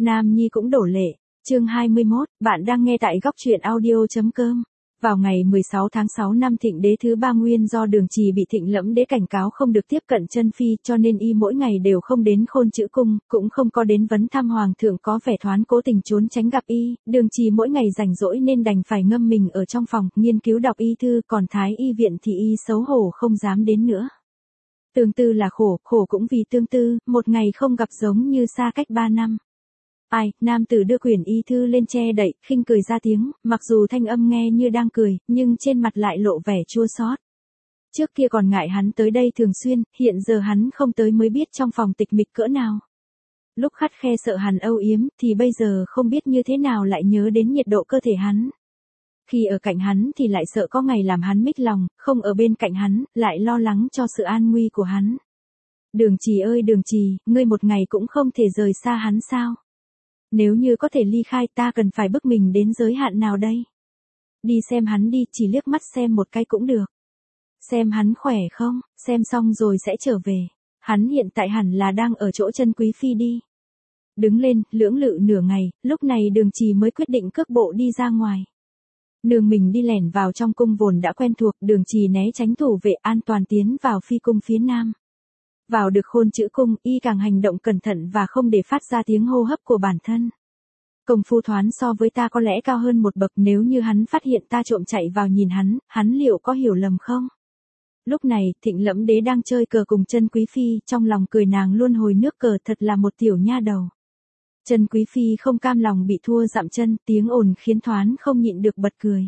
Nam Nhi cũng đổ lệ. Chương 21, bạn đang nghe tại góc truyện audio.com. Vào ngày 16 tháng 6 năm Thịnh Đế thứ 3 nguyên do Đường Trì bị Thịnh Lẫm Đế cảnh cáo không được tiếp cận chân phi, cho nên y mỗi ngày đều không đến Khôn Chữ cung, cũng không có đến vấn thăm hoàng thượng, có vẻ thoáng cố tình trốn tránh gặp y. Đường Trì mỗi ngày rảnh rỗi nên đành phải ngâm mình ở trong phòng, nghiên cứu đọc y thư, còn Thái y viện thì y xấu hổ không dám đến nữa. Tương tư là khổ, khổ cũng vì tương tư, một ngày không gặp giống như xa cách 3 năm. Ai, nam tử đưa quyển y thư lên che đậy, khinh cười ra tiếng, mặc dù thanh âm nghe như đang cười, nhưng trên mặt lại lộ vẻ chua xót. Trước kia còn ngại hắn tới đây thường xuyên, hiện giờ hắn không tới mới biết trong phòng tịch mịch cỡ nào. Lúc khắt khe sợ hắn âu yếm, thì bây giờ không biết như thế nào lại nhớ đến nhiệt độ cơ thể hắn. Khi ở cạnh hắn thì lại sợ có ngày làm hắn mít lòng, không ở bên cạnh hắn, lại lo lắng cho sự an nguy của hắn. Đường Trì ơi Đường Trì, ngươi một ngày cũng không thể rời xa hắn sao? Nếu như có thể ly khai, ta cần phải bức mình đến giới hạn nào đây? Đi xem hắn đi, chỉ liếc mắt xem một cái cũng được. Xem hắn khỏe không, xem xong rồi sẽ trở về. Hắn hiện tại hẳn là đang ở chỗ chân quý phi đi. Đứng lên, lưỡng lự nửa ngày, lúc này Đường Trì mới quyết định cước bộ đi ra ngoài. Nương mình đi lẻn vào trong cung vốn đã quen thuộc, Đường Trì né tránh thủ vệ, an toàn tiến vào phi cung phía nam. Vào được Khôn Chữ cung, y càng hành động cẩn thận và không để phát ra tiếng hô hấp của bản thân. Công phu thoán so với ta có lẽ cao hơn một bậc, nếu như hắn phát hiện ta trộm chạy vào nhìn hắn liệu có hiểu lầm không? Lúc này, Thịnh Lẫm Đế đang chơi cờ cùng chân quý phi, trong lòng cười nàng luôn hồi nước cờ, thật là một tiểu nha đầu. Chân quý phi không cam lòng bị thua dậm chân, tiếng ồn khiến thoán không nhịn được bật cười.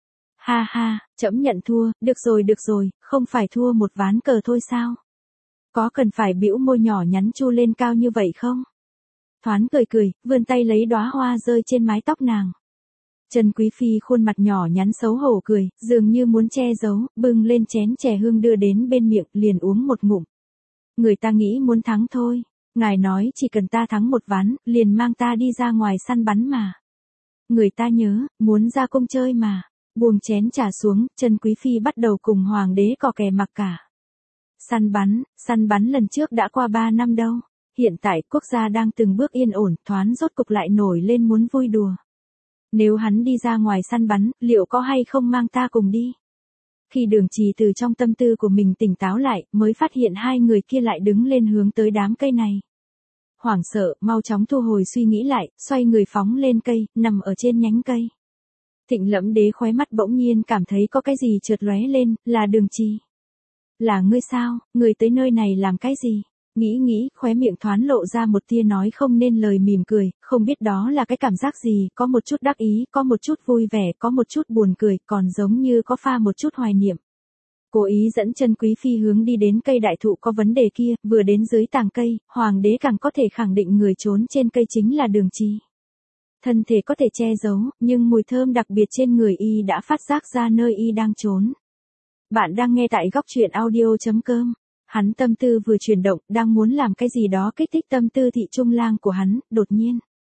Ha ha, trẫm nhận thua, được rồi, không phải thua một ván cờ thôi sao? Có cần phải bĩu môi nhỏ nhắn chu lên cao như vậy không? Thoán cười, vươn tay lấy đóa hoa rơi trên mái tóc nàng. Chân quý phi khuôn mặt nhỏ nhắn xấu hổ cười, dường như muốn che giấu, bưng lên chén chè hương đưa đến bên miệng, liền uống một ngụm. Người ta nghĩ muốn thắng thôi, ngài nói chỉ cần ta thắng một ván, liền mang ta đi ra ngoài săn bắn mà. Người ta nhớ, muốn ra cung chơi mà. Buông chén trà xuống, chân quý phi bắt đầu cùng hoàng đế cò kè mặc cả. Săn bắn lần trước đã qua 3 năm đâu. Hiện tại quốc gia đang từng bước yên ổn, thoán rốt cục lại nổi lên muốn vui đùa. Nếu hắn đi ra ngoài săn bắn, liệu có hay không mang ta cùng đi? Khi Đường Trì từ trong tâm tư của mình tỉnh táo lại, mới phát hiện hai người kia lại đứng lên hướng tới đám cây này. Hoảng sợ, mau chóng thu hồi suy nghĩ lại, xoay người phóng lên cây, nằm ở trên nhánh cây. Thịnh Lẫm Đế khóe mắt bỗng nhiên cảm thấy có cái gì chợt lóe lên, là Đường Trì. Là ngươi sao, ngươi tới nơi này làm cái gì? Nghĩ, khóe miệng thoán lộ ra một tia nói không nên lời mỉm cười, không biết đó là cái cảm giác gì, có một chút đắc ý, có một chút vui vẻ, có một chút buồn cười, còn giống như có pha một chút hoài niệm. Cố ý dẫn chân quý phi hướng đi đến cây đại thụ có vấn đề kia, vừa đến dưới tàng cây, hoàng đế càng có thể khẳng định người trốn trên cây chính là Đường Trì. Thân thể có thể che giấu, nhưng mùi thơm đặc biệt trên người y đã phát giác ra nơi y đang trốn. Bạn đang nghe tại góc truyện audio.com. Hắn tâm tư vừa chuyển động, đang muốn làm cái gì đó kích thích tâm tư thị trung lang của hắn, đột nhiên.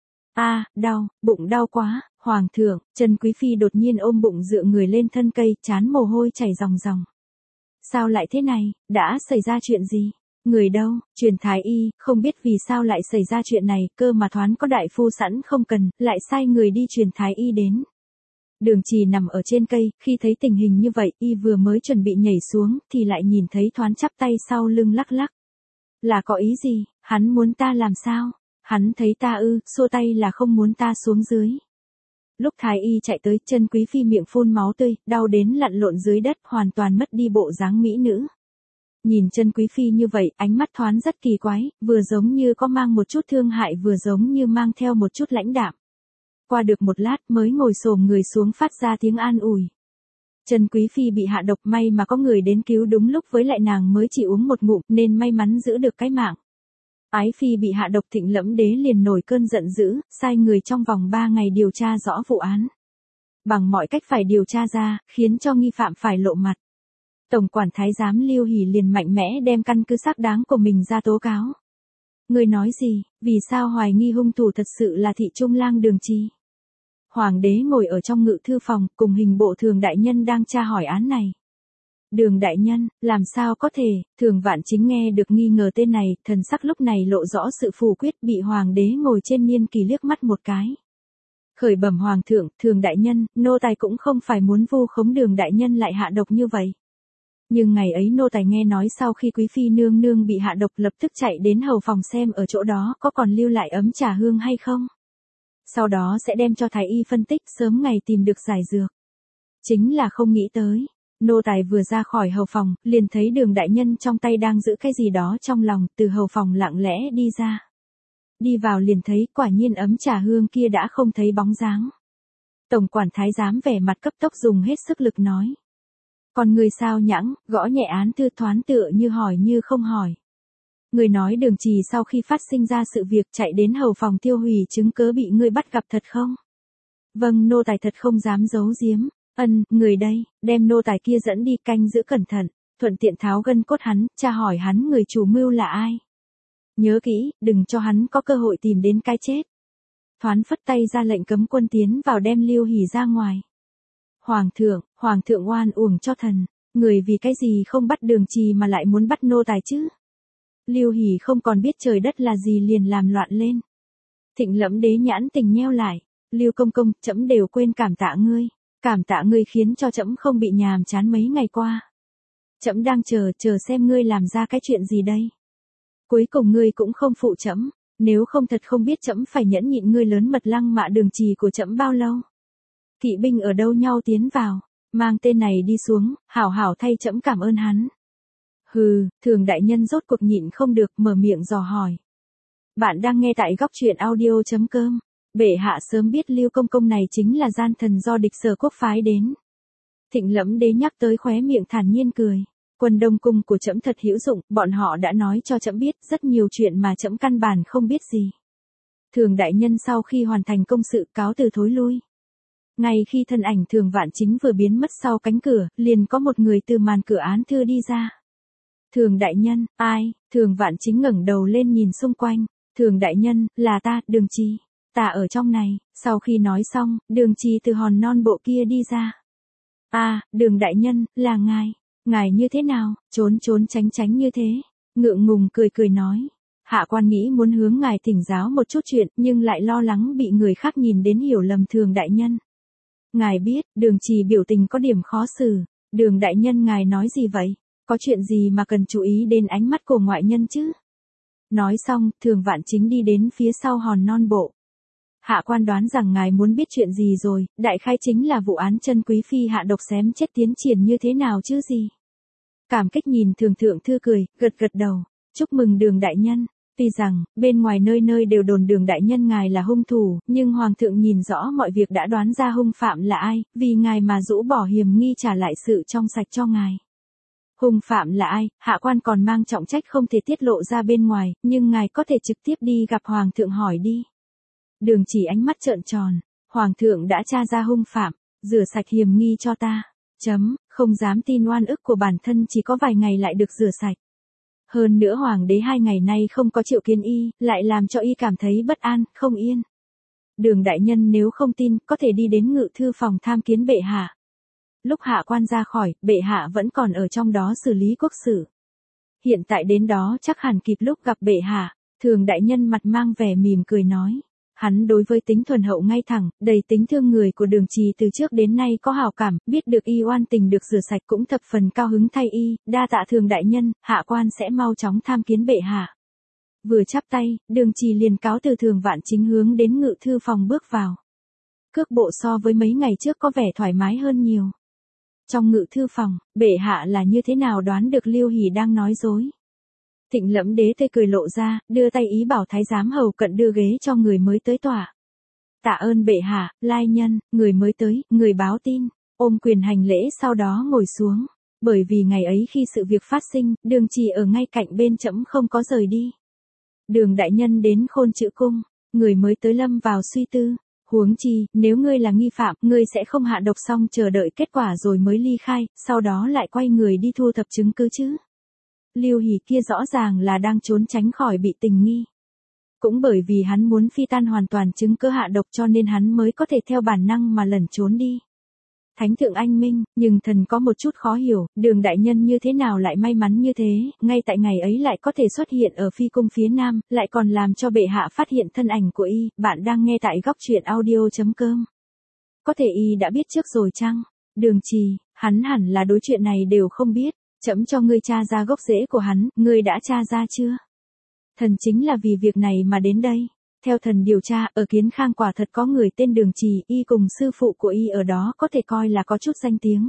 Đau, bụng đau quá, hoàng thượng, chân quý phi đột nhiên ôm bụng dựa người lên thân cây, trán mồ hôi chảy ròng ròng. Sao lại thế này, đã xảy ra chuyện gì? Người đâu, truyền thái y, không biết vì sao lại xảy ra chuyện này, cơ mà thoán có đại phu sẵn không cần, lại sai người đi truyền thái y đến. Đường Trì nằm ở trên cây, khi thấy tình hình như vậy, y vừa mới chuẩn bị nhảy xuống, thì lại nhìn thấy thoán chắp tay sau lưng lắc lắc. Là có ý gì, hắn muốn ta làm sao? Hắn thấy ta xua tay là không muốn ta xuống dưới. Lúc thái y chạy tới, chân quý phi miệng phun máu tươi, đau đến lặn lộn dưới đất, hoàn toàn mất đi bộ dáng mỹ nữ. Nhìn chân quý phi như vậy, ánh mắt thoán rất kỳ quái, vừa giống như có mang một chút thương hại, vừa giống như mang theo một chút lãnh đạm. Qua được một lát mới ngồi xổm người xuống phát ra tiếng an ủi. Chân quý phi bị hạ độc, may mà có người đến cứu đúng lúc, với lại nàng mới chỉ uống một ngụm nên may mắn giữ được cái mạng. Ái phi bị hạ độc, Thịnh Lẫm Đế liền nổi cơn giận dữ, sai người trong vòng 3 ngày điều tra rõ vụ án. Bằng mọi cách phải điều tra ra, khiến cho nghi phạm phải lộ mặt. Tổng quản thái giám Lưu Hỷ liền mạnh mẽ đem căn cứ xác đáng của mình ra tố cáo. Người nói gì, vì sao hoài nghi hung thủ thật sự là thị trung lang Đường Trì? Hoàng đế ngồi ở trong ngự thư phòng, cùng hình bộ thường đại nhân đang tra hỏi án này. Đường đại nhân, làm sao có thể, Thường Vạn Chính nghe được nghi ngờ tên này, thần sắc lúc này lộ rõ sự phủ quyết, bị hoàng đế ngồi trên niên kỳ liếc mắt một cái. Khởi bẩm hoàng thượng, Thường đại nhân, nô tài cũng không phải muốn vu khống Đường đại nhân lại hạ độc như vậy. Nhưng ngày ấy nô tài nghe nói sau khi quý phi nương nương bị hạ độc lập tức chạy đến hầu phòng xem ở chỗ đó có còn lưu lại ấm trà hương hay không. Sau đó sẽ đem cho thái y phân tích sớm ngày tìm được giải dược. Chính là không nghĩ tới. Nô tài vừa ra khỏi hầu phòng, liền thấy Đường đại nhân trong tay đang giữ cái gì đó trong lòng, từ hầu phòng lặng lẽ đi ra. Đi vào liền thấy quả nhiên ấm trà hương kia đã không thấy bóng dáng. Tổng quản thái giám vẻ mặt cấp tốc dùng hết sức lực nói. Còn người sao nhãng, gõ nhẹ án thư thoán tựa như hỏi như không hỏi. Người nói Đường Trì sau khi phát sinh ra sự việc chạy đến hầu phòng tiêu hủy chứng cớ bị ngươi bắt gặp thật không? Vâng, nô tài thật không dám giấu giếm. Người đây, đem nô tài kia dẫn đi canh giữ cẩn thận, thuận tiện tháo gân cốt hắn, tra hỏi hắn người chủ mưu là ai. Nhớ kỹ, đừng cho hắn có cơ hội tìm đến cái chết. Thoán phất tay ra lệnh cấm quân tiến vào đem Lưu Hỷ ra ngoài. Hoàng thượng oan uổng cho thần, người vì cái gì không bắt Đường Trì mà lại muốn bắt nô tài chứ? Lưu Hỷ không còn biết trời đất là gì liền làm loạn lên. Thịnh Lẫm đế nhãn tình nheo lại, Lưu công công, trẫm đều quên cảm tạ ngươi. Cảm tạ ngươi khiến cho trẫm không bị nhàm chán mấy ngày qua. Trẫm đang chờ xem ngươi làm ra cái chuyện gì đây. Cuối cùng ngươi cũng không phụ trẫm, nếu không thật không biết trẫm phải nhẫn nhịn ngươi lớn mật lăng mạ Đường Trì của trẫm bao lâu. Kỵ binh ở đâu nhau tiến vào, mang tên này đi xuống, hảo hảo thay trẫm cảm ơn hắn. Hừ, Thường đại nhân rốt cuộc nhịn không được mở miệng dò hỏi. Bạn đang nghe tại góc truyện audio.com. Bệ hạ sớm biết Lưu công công này chính là gian thần do địch Sở quốc phái đến. Thịnh Lẫm đế nhắc tới khóe miệng thản nhiên cười. Quân Đông cung của trẫm thật hữu dụng, bọn họ đã nói cho trẫm biết rất nhiều chuyện mà trẫm căn bản không biết gì. Thường đại nhân sau khi hoàn thành công sự cáo từ thối lui. Ngay khi thân ảnh Thường Vạn Chính vừa biến mất sau cánh cửa, liền có một người từ màn cửa án thư đi ra. Thường đại nhân, ai? Thường Vạn Chính ngẩng đầu lên nhìn xung quanh. Thường đại nhân, là ta, Đường Trì. Ta ở trong này. Sau khi nói xong, Đường Trì từ hòn non bộ kia đi ra. Đường đại nhân, là ngài. Ngài như thế nào? Trốn tránh như thế. Ngượng ngùng cười nói. Hạ quan nghĩ muốn hướng ngài thỉnh giáo một chút chuyện, nhưng lại lo lắng bị người khác nhìn đến hiểu lầm Thường đại nhân. Ngài biết, Đường Trì biểu tình có điểm khó xử. Đường đại nhân ngài nói gì vậy? Có chuyện gì mà cần chú ý đến ánh mắt của ngoại nhân chứ? Nói xong, Thường Vạn Chính đi đến phía sau hòn non bộ. Hạ quan đoán rằng ngài muốn biết chuyện gì rồi, đại khai chính là vụ án chân quý phi hạ độc xém chết tiến triển như thế nào chứ gì. Cảm kích nhìn Thường thượng thư cười, gật đầu. Chúc mừng Đường đại nhân. Tuy rằng, bên ngoài nơi nơi đều đồn Đường đại nhân ngài là hung thủ, nhưng hoàng thượng nhìn rõ mọi việc đã đoán ra hung phạm là ai, vì ngài mà rũ bỏ hiểm nghi trả lại sự trong sạch cho ngài. Hung phạm là ai, hạ quan còn mang trọng trách không thể tiết lộ ra bên ngoài, nhưng ngài có thể trực tiếp đi gặp hoàng thượng hỏi đi. Đường Chỉ ánh mắt trợn tròn, hoàng thượng đã tra ra hung phạm, rửa sạch hiểm nghi cho ta. Không dám tin oan ức của bản thân chỉ có vài ngày lại được rửa sạch. Hơn nữa hoàng đế 2 ngày nay không có triệu kiến y, lại làm cho y cảm thấy bất an, không yên. Đường đại nhân nếu không tin, có thể đi đến ngự thư phòng tham kiến bệ hạ. Lúc hạ quan ra khỏi, bệ hạ vẫn còn ở trong đó xử lý quốc sự. Hiện tại đến đó chắc hẳn kịp lúc gặp bệ hạ. Thường đại nhân mặt mang vẻ mỉm cười nói. Hắn đối với tính thuần hậu ngay thẳng, đầy tính thương người của Đường Trì từ trước đến nay có hảo cảm, biết được y oan tình được rửa sạch cũng thập phần cao hứng thay y, đa tạ Thường đại nhân, hạ quan sẽ mau chóng tham kiến bệ hạ. Vừa chắp tay, Đường Trì liền cáo từ Thường Vạn Chính hướng đến ngự thư phòng bước vào. Cước bộ so với mấy ngày trước có vẻ thoải mái hơn nhiều. Trong ngự thư phòng, bệ hạ là như thế nào đoán được Lưu Hỷ đang nói dối. Thịnh Lẫm đế tươi cười lộ ra, đưa tay ý bảo thái giám hầu cận đưa ghế cho người mới tới tòa. Tạ ơn bệ hạ, lai nhân, người mới tới, người báo tin, ôm quyền hành lễ sau đó ngồi xuống. Bởi vì ngày ấy khi sự việc phát sinh, Đường Trì ở ngay cạnh bên trẫm không có rời đi. Đường đại nhân đến Khôn Chữ cung, người mới tới lâm vào suy tư. Huống chi, nếu ngươi là nghi phạm, ngươi sẽ không hạ độc xong chờ đợi kết quả rồi mới ly khai, sau đó lại quay người đi thu thập chứng cứ chứ. Lưu Hỷ kia rõ ràng là đang trốn tránh khỏi bị tình nghi. Cũng bởi vì hắn muốn phi tan hoàn toàn chứng cứ hạ độc cho nên hắn mới có thể theo bản năng mà lẩn trốn đi. Thánh thượng anh minh, nhưng thần có một chút khó hiểu, Đường đại nhân như thế nào lại may mắn như thế, ngay tại ngày ấy lại có thể xuất hiện ở phi cung phía nam, lại còn làm cho bệ hạ phát hiện thân ảnh của y. Bạn đang nghe tại góc truyện audio.com. Có thể y đã biết trước rồi chăng? Đường Trì, hắn hẳn là đối chuyện này đều không biết, trẫm cho ngươi tra ra gốc rễ của hắn, ngươi đã tra ra chưa? Thần chính là vì việc này mà đến đây. Theo thần điều tra, ở Kiến Khang quả thật có người tên Đường Trì, y cùng sư phụ của y ở đó có thể coi là có chút danh tiếng.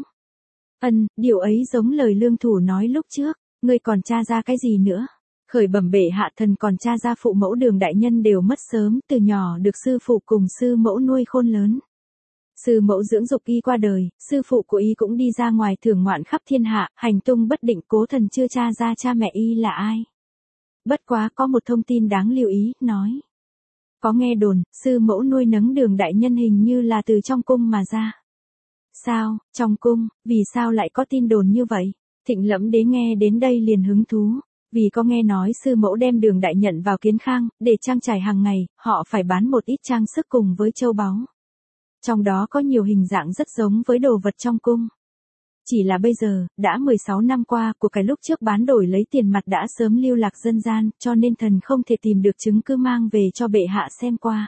Điều ấy giống lời Lương Thủ nói lúc trước, ngươi còn tra ra cái gì nữa? Khởi bẩm bệ hạ, thần còn tra ra phụ mẫu Đường đại nhân đều mất sớm, từ nhỏ được sư phụ cùng sư mẫu nuôi khôn lớn. Sư mẫu dưỡng dục y qua đời, sư phụ của y cũng đi ra ngoài thưởng ngoạn khắp thiên hạ, hành tung bất định, cố thần chưa tra ra cha mẹ y là ai. Bất quá có một thông tin đáng lưu ý, nói. Có nghe đồn, sư mẫu nuôi nấng Đường đại nhân hình như là từ trong cung mà ra. Sao, trong cung, vì sao lại có tin đồn như vậy? Thịnh Lẫm Đế nghe đến đây liền hứng thú, vì có nghe nói sư mẫu đem Đường đại nhận vào Kiến Khang, để trang trải hàng ngày, họ phải bán một ít trang sức cùng với châu báu. Trong đó có nhiều hình dạng rất giống với đồ vật trong cung. Chỉ là bây giờ, đã 16 năm qua, của cái lúc trước bán đổi lấy tiền mặt đã sớm lưu lạc dân gian, cho nên thần không thể tìm được chứng cứ mang về cho bệ hạ xem qua.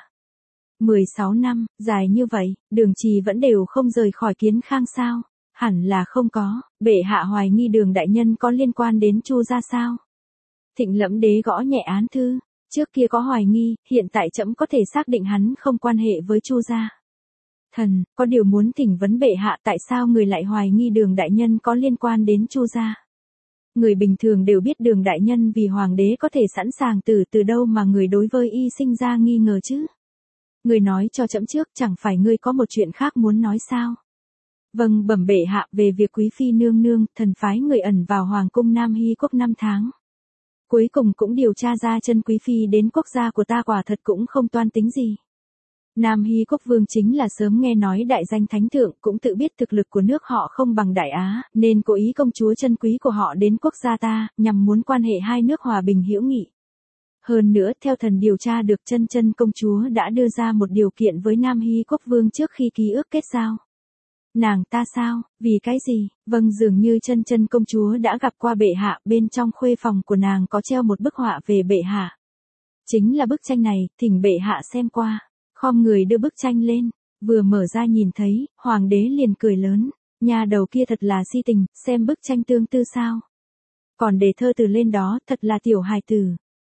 16 năm, dài như vậy, Đường Trì vẫn đều không rời khỏi Kiến Khang sao? Hẳn là không có, bệ hạ hoài nghi Đường đại nhân có liên quan đến Chu gia sao? Thịnh Lẫm Đế gõ nhẹ án thư, trước kia có hoài nghi, hiện tại trẫm có thể xác định hắn không quan hệ với Chu gia. Thần, có điều muốn thỉnh vấn bệ hạ, tại sao người lại hoài nghi Đường đại nhân có liên quan đến Chu gia? Người bình thường đều biết Đường đại nhân vì hoàng đế có thể sẵn sàng từ đâu mà người đối với y sinh ra nghi ngờ chứ? Người nói cho trẫm trước, chẳng phải ngươi có một chuyện khác muốn nói sao? Vâng, bẩm bệ hạ, về việc quý phi nương nương, thần phái người ẩn vào hoàng cung Nam Hy quốc 5 tháng. Cuối cùng cũng điều tra ra chân quý phi đến quốc gia của ta quả thật cũng không toan tính gì. Nam Hy quốc vương chính là sớm nghe nói đại danh thánh thượng, cũng tự biết thực lực của nước họ không bằng Đại Á, nên cố ý công chúa chân quý của họ đến quốc gia ta, nhằm muốn quan hệ hai nước hòa bình hữu nghị. Hơn nữa, theo thần điều tra được, chân công chúa đã đưa ra một điều kiện với Nam Hy quốc vương trước khi ký ước kết giao. Nàng ta sao, vì cái gì? Vâng, dường như chân công chúa đã gặp qua bệ hạ, bên trong khuê phòng của nàng có treo một bức họa về bệ hạ. Chính là bức tranh này, thỉnh bệ hạ xem qua. Khom người đưa bức tranh lên, vừa mở ra nhìn thấy, hoàng đế liền cười lớn, nhà đầu kia thật là si tình, xem bức tranh tương tư sao. Còn để thơ từ lên đó, thật là tiểu hài tử.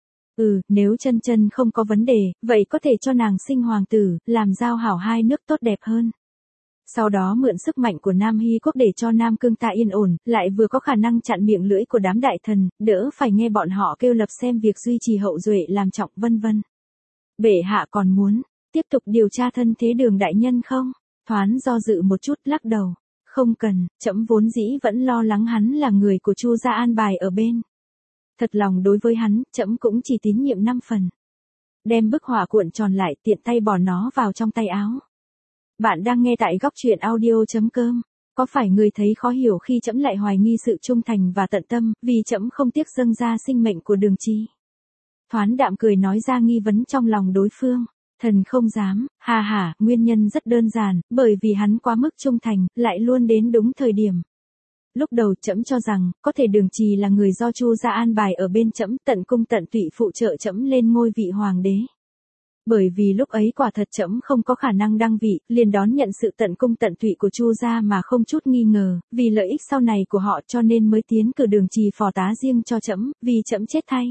Nếu chân không có vấn đề, vậy có thể cho nàng sinh hoàng tử, làm giao hảo hai nước tốt đẹp hơn. Sau đó mượn sức mạnh của Nam Hy quốc để cho Nam Cương ta yên ổn, lại vừa có khả năng chặn miệng lưỡi của đám đại thần, đỡ phải nghe bọn họ kêu lập xem việc duy trì hậu duệ làm trọng vân vân. Bệ hạ còn muốn tiếp tục điều tra thân thế Đường đại nhân không? Thoáng do dự một chút, lắc đầu. Không cần, trẫm vốn dĩ vẫn lo lắng hắn là người của Chu gia an bài ở bên. Thật lòng đối với hắn, trẫm cũng chỉ tín nhiệm 5 phần. Đem bức họa cuộn tròn lại, tiện tay bỏ nó vào trong tay áo. Bạn đang nghe tại góc truyện audio.com. Có phải người thấy khó hiểu khi trẫm lại hoài nghi sự trung thành và tận tâm, vì trẫm không tiếc dâng ra sinh mệnh của Đường Trì? Thoáng đạm cười nói ra nghi vấn trong lòng đối phương. Thần không dám, nguyên nhân rất đơn giản, bởi vì hắn quá mức trung thành, lại luôn đến đúng thời điểm. Lúc đầu trẫm cho rằng, có thể Đường Trì là người do Chu gia an bài ở bên trẫm, tận cung tận tụy phụ trợ trẫm lên ngôi vị hoàng đế. Bởi vì lúc ấy quả thật trẫm không có khả năng đăng vị, liền đón nhận sự tận cung tận tụy của Chu gia mà không chút nghi ngờ, vì lợi ích sau này của họ cho nên mới tiến cử Đường Trì phò tá riêng cho trẫm, vì trẫm chết thay.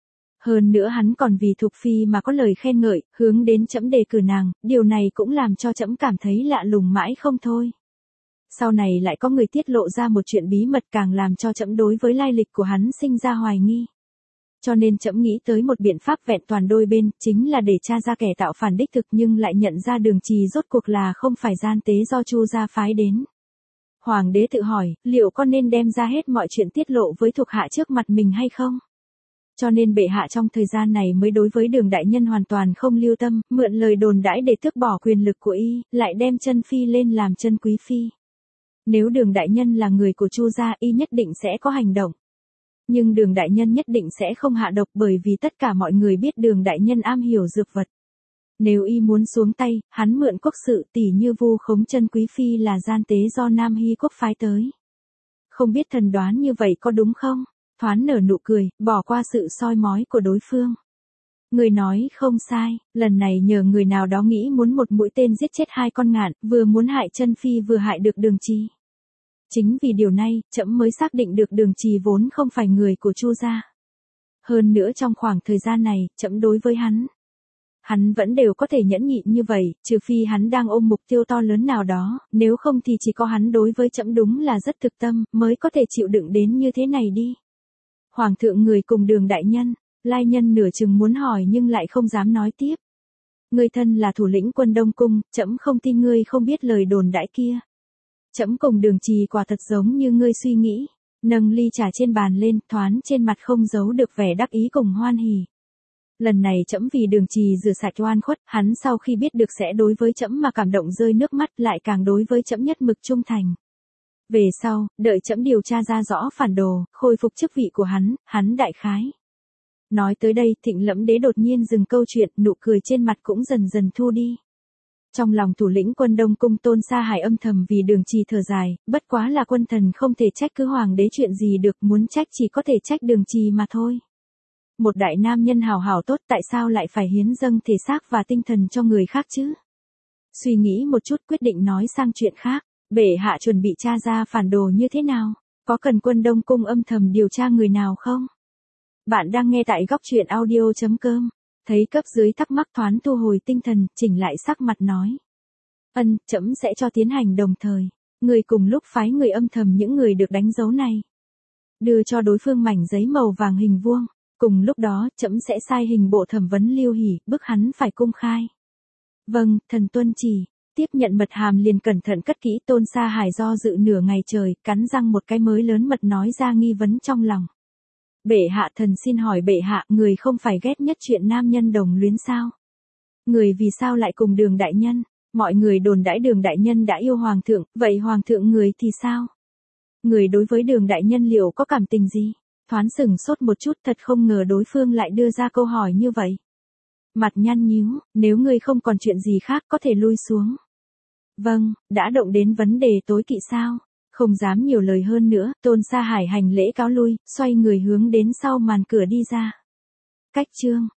Hơn nữa hắn còn vì Thục phi mà có lời khen ngợi, hướng đến trẫm đề cử nàng, điều này cũng làm cho trẫm cảm thấy lạ lùng mãi không thôi. Sau này lại có người tiết lộ ra một chuyện bí mật càng làm cho trẫm đối với lai lịch của hắn sinh ra hoài nghi. Cho nên trẫm nghĩ tới một biện pháp vẹn toàn đôi bên, chính là để tra ra kẻ tạo phản đích thực nhưng lại nhận ra Đường Trì rốt cuộc là không phải gian tế do Chu gia phái đến. Hoàng đế tự hỏi, liệu có nên đem ra hết mọi chuyện tiết lộ với thuộc hạ trước mặt mình hay không? Cho nên bệ hạ trong thời gian này mới đối với Đường đại nhân hoàn toàn không lưu tâm, mượn lời đồn đãi để tước bỏ quyền lực của y, lại đem chân phi lên làm chân quý phi. Nếu Đường đại nhân là người của Chu gia, y nhất định sẽ có hành động. Nhưng Đường đại nhân nhất định sẽ không hạ độc, bởi vì tất cả mọi người biết Đường đại nhân am hiểu dược vật. Nếu y muốn xuống tay, hắn mượn quốc sự tỷ như vu khống chân quý phi là gian tế do Nam Hy quốc phái tới. Không biết thần đoán như vậy có đúng không? Thoán nở nụ cười, bỏ qua sự soi mói của đối phương. Người nói không sai, lần này nhờ người nào đó nghĩ muốn một mũi tên giết chết hai con ngạn, vừa muốn hại chân phi vừa hại được Đường Trì. Chính vì điều này, trẫm mới xác định được Đường Trì vốn không phải người của Chu gia. Hơn nữa trong khoảng thời gian này, trẫm đối với hắn vẫn đều có thể nhẫn nhịn như vậy, trừ phi hắn đang ôm mục tiêu to lớn nào đó, nếu không thì chỉ có hắn đối với trẫm đúng là rất thực tâm, mới có thể chịu đựng đến như thế này đi. Hoàng thượng người cùng Đường đại nhân, Lai Nhân nửa chừng muốn hỏi nhưng lại không dám nói tiếp. Ngươi thân là thủ lĩnh quân Đông Cung, trẫm không tin ngươi không biết lời đồn đãi kia. Trẫm cùng Đường Trì quả thật giống như ngươi suy nghĩ. Nâng ly trà trên bàn lên, thoáng trên mặt không giấu được vẻ đắc ý cùng hoan hỉ. Lần này trẫm vì Đường Trì rửa sạch oan khuất, hắn sau khi biết được sẽ đối với trẫm mà cảm động rơi nước mắt, lại càng đối với trẫm nhất mực trung thành. Về sau, đợi trẫm điều tra ra rõ phản đồ, khôi phục chức vị của hắn đại khái. Nói tới đây, Thịnh Lẫm Đế đột nhiên dừng câu chuyện, nụ cười trên mặt cũng dần dần thu đi. Trong lòng thủ lĩnh quân Đông Cung Tôn Sa Hải âm thầm vì Đường Trì thở dài, bất quá là quân thần không thể trách cứ hoàng đế chuyện gì được, muốn trách chỉ có thể trách Đường Trì mà thôi. Một đại nam nhân hào hào tốt tại sao lại phải hiến dâng thể xác và tinh thần cho người khác chứ? Suy nghĩ một chút quyết định nói sang chuyện khác, bệ hạ chuẩn bị tra ra phản đồ như thế nào? Có cần quân Đông Cung âm thầm điều tra người nào không? Bạn đang nghe tại góc truyện audio.com. Thấy cấp dưới thắc mắc thoáng thu hồi tinh thần, chỉnh lại sắc mặt nói. Trẫm sẽ cho tiến hành đồng thời. Người cùng lúc phái người âm thầm những người được đánh dấu này. Đưa cho đối phương mảnh giấy màu vàng hình vuông. Cùng lúc đó, trẫm sẽ sai hình bộ thẩm vấn Lưu Hỷ, bức hắn phải cung khai. Vâng, thần tuân chỉ. Tiếp nhận mật hàm liền cẩn thận cất kỹ. Tôn Sa Hải do dự nửa ngày trời, cắn răng một cái mới lớn mật nói ra nghi vấn trong lòng. Bệ hạ, thần xin hỏi bệ hạ, người không phải ghét nhất chuyện nam nhân đồng luyến sao? Người vì sao lại cùng Đường đại nhân? Mọi người đồn đãi Đường đại nhân đã yêu hoàng thượng, vậy hoàng thượng người thì sao? Người đối với Đường đại nhân liệu có cảm tình gì? Thoáng sửng sốt một chút, thật không ngờ đối phương lại đưa ra câu hỏi như vậy. Mặt nhăn nhíu, nếu ngươi không còn chuyện gì khác có thể lui xuống. Vâng, đã động đến vấn đề tối kỵ sao? Không dám nhiều lời hơn nữa, Tôn Sa Hải hành lễ cáo lui, xoay người hướng đến sau màn cửa đi ra. Cách chương